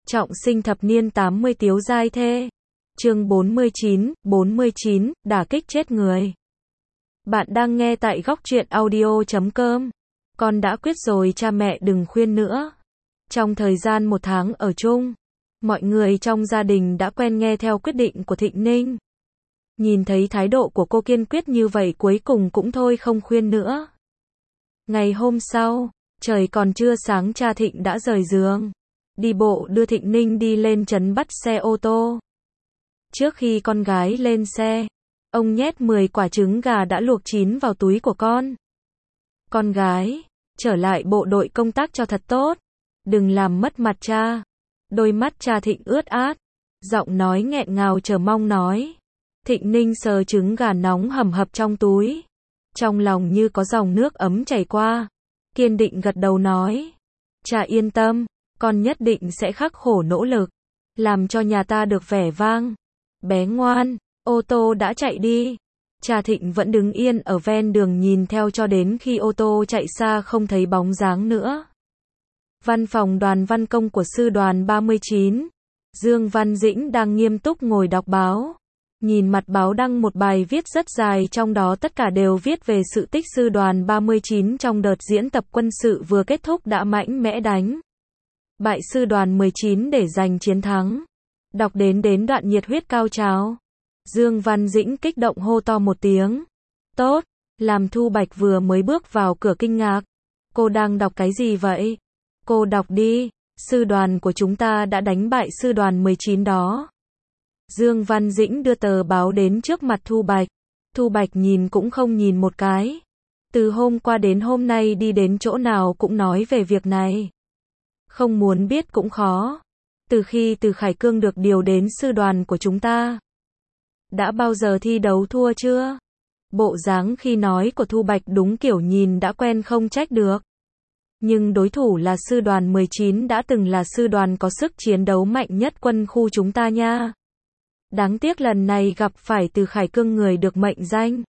Trọng sinh thập niên 80 tiếu giai thê. Chương 49, đả kích chết người. Bạn đang nghe tại góc truyện audio.com. Con đã quyết rồi, cha mẹ đừng khuyên nữa. Trong thời gian 1 tháng ở chung, mọi người trong gia đình đã quen nghe theo quyết định của Thịnh Ninh. Nhìn thấy thái độ của cô kiên quyết như vậy, cuối cùng cũng thôi không khuyên nữa. Ngày hôm sau, trời còn chưa sáng, cha Thịnh đã rời giường, đi bộ đưa Thịnh Ninh đi lên trấn bắt xe ô tô. Trước khi con gái lên xe, ông nhét 10 quả trứng gà đã luộc chín vào túi của con. Con gái, trở lại bộ đội công tác cho thật tốt, đừng làm mất mặt cha. Đôi mắt cha Thịnh ướt át, giọng nói nghẹn ngào chờ mong nói. Thịnh Ninh sờ trứng gà nóng hầm hập trong túi, trong lòng như có dòng nước ấm chảy qua, kiên định gật đầu nói. Cha yên tâm, con nhất định sẽ khắc khổ nỗ lực, làm cho nhà ta được vẻ vang. Bé ngoan, ô tô đã chạy đi. Cha Thịnh vẫn đứng yên ở ven đường nhìn theo cho đến khi ô tô chạy xa không thấy bóng dáng nữa. Văn phòng đoàn văn công của sư đoàn 39, Dương Văn Dĩnh đang nghiêm túc ngồi đọc báo. Nhìn mặt báo đăng một bài viết rất dài, trong đó tất cả đều viết về sự tích sư đoàn 39 trong đợt diễn tập quân sự vừa kết thúc đã mạnh mẽ đánh bại sư đoàn 19 để giành chiến thắng. Đọc đến đoạn nhiệt huyết cao trào, Dương Văn Dĩnh kích động hô to một tiếng. Tốt, làm Thu Bạch vừa mới bước vào cửa kinh ngạc. Cô đang đọc cái gì vậy? Cô đọc đi, sư đoàn của chúng ta đã đánh bại sư đoàn 19 đó. Dương Văn Dĩnh đưa tờ báo đến trước mặt Thu Bạch. Thu Bạch nhìn cũng không nhìn một cái. Từ hôm qua đến hôm nay đi đến chỗ nào cũng nói về việc này. Không muốn biết cũng khó. Từ khi Từ Khải Cương được điều đến sư đoàn của chúng ta, đã bao giờ thi đấu thua chưa? Bộ dáng khi nói của Thu Bạch đúng kiểu nhìn đã quen không trách được. Nhưng đối thủ là sư đoàn 19 đã từng là sư đoàn có sức chiến đấu mạnh nhất quân khu chúng ta nha. Đáng tiếc lần này gặp phải Từ Khải Cương, người được mệnh danh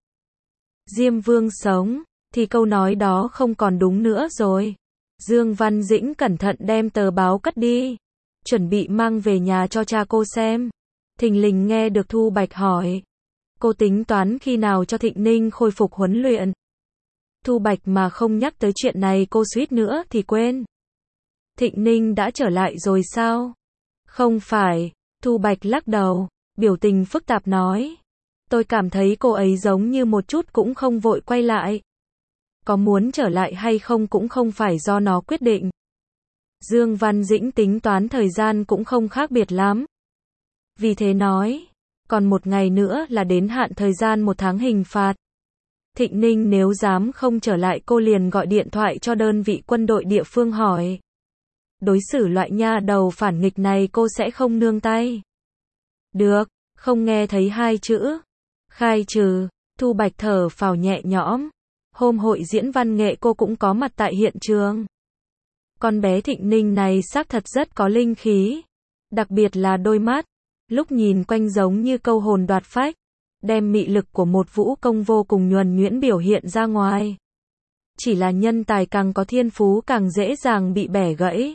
Diêm Vương sống, thì câu nói đó không còn đúng nữa rồi. Dương Văn Dĩnh cẩn thận đem tờ báo cất đi, chuẩn bị mang về nhà cho cha cô xem. Thình lình nghe được Thu Bạch hỏi, cô tính toán khi nào cho Thịnh Ninh khôi phục huấn luyện? Thu Bạch mà không nhắc tới chuyện này cô suýt nữa thì quên. Thịnh Ninh đã trở lại rồi sao? Không phải, Thu Bạch lắc đầu, biểu tình phức tạp nói. Tôi cảm thấy cô ấy giống như một chút cũng không vội quay lại. Có muốn trở lại hay không cũng không phải do nó quyết định. Dương Văn Dĩnh tính toán thời gian cũng không khác biệt lắm. Vì thế nói, còn 1 ngày nữa là đến hạn thời gian 1 tháng hình phạt. Thịnh Ninh nếu dám không trở lại, cô liền gọi điện thoại cho đơn vị quân đội địa phương hỏi. Đối xử loại nha đầu phản nghịch này cô sẽ không nương tay. Được, không nghe thấy 2 chữ khai trừ. Thu Bạch thở phào nhẹ nhõm. Hôm hội diễn văn nghệ cô cũng có mặt tại hiện trường. Con bé Thịnh Ninh này xác thật rất có linh khí, đặc biệt là đôi mắt, lúc nhìn quanh giống như câu hồn đoạt phách, đem mị lực của một vũ công vô cùng nhuần nhuyễn biểu hiện ra ngoài. Chỉ là nhân tài càng có thiên phú càng dễ dàng bị bẻ gãy.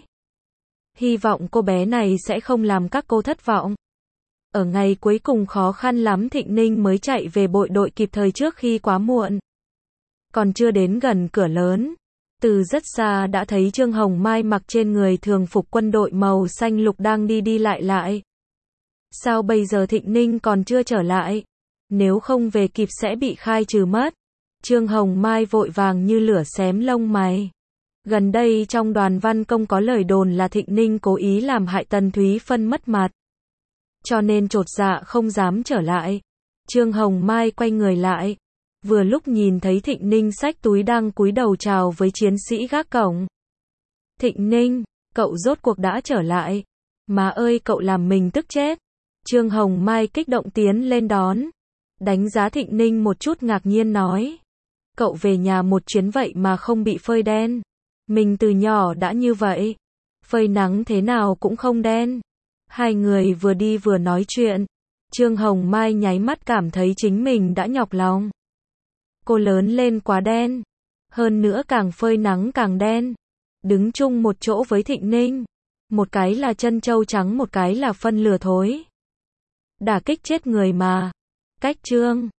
Hy vọng cô bé này sẽ không làm các cô thất vọng. Ở ngày cuối cùng khó khăn lắm Thịnh Ninh mới chạy về bộ đội kịp thời trước khi quá muộn. Còn chưa đến gần cửa lớn, từ rất xa đã thấy Trương Hồng Mai mặc trên người thường phục quân đội màu xanh lục đang đi lại. Sao bây giờ Thịnh Ninh còn chưa trở lại? Nếu không về kịp sẽ bị khai trừ mất. Trương Hồng Mai vội vàng như lửa xém lông mày. Gần đây trong đoàn văn công có lời đồn là Thịnh Ninh cố ý làm hại Tần Thúy Phân mất mặt, cho nên chột dạ không dám trở lại. Trương Hồng Mai quay người lại, vừa lúc nhìn thấy Thịnh Ninh xách túi đang cúi đầu chào với chiến sĩ gác cổng. Thịnh Ninh, cậu rốt cuộc đã trở lại. Má ơi, cậu làm mình tức chết. Trương Hồng Mai kích động tiến lên đón, đánh giá Thịnh Ninh một chút ngạc nhiên nói. Cậu về nhà một chuyến vậy mà không bị phơi đen. Mình từ nhỏ đã như vậy, phơi nắng thế nào cũng không đen. Hai người vừa đi vừa nói chuyện. Trương Hồng Mai nháy mắt cảm thấy chính mình đã nhọc lòng. Cô lớn lên quá đen, hơn nữa càng phơi nắng càng đen. Đứng chung một chỗ với Thịnh Ninh, Một cái là chân trâu trắng, một cái là phân lừa thối. Đả kích chết người mà. Cách chương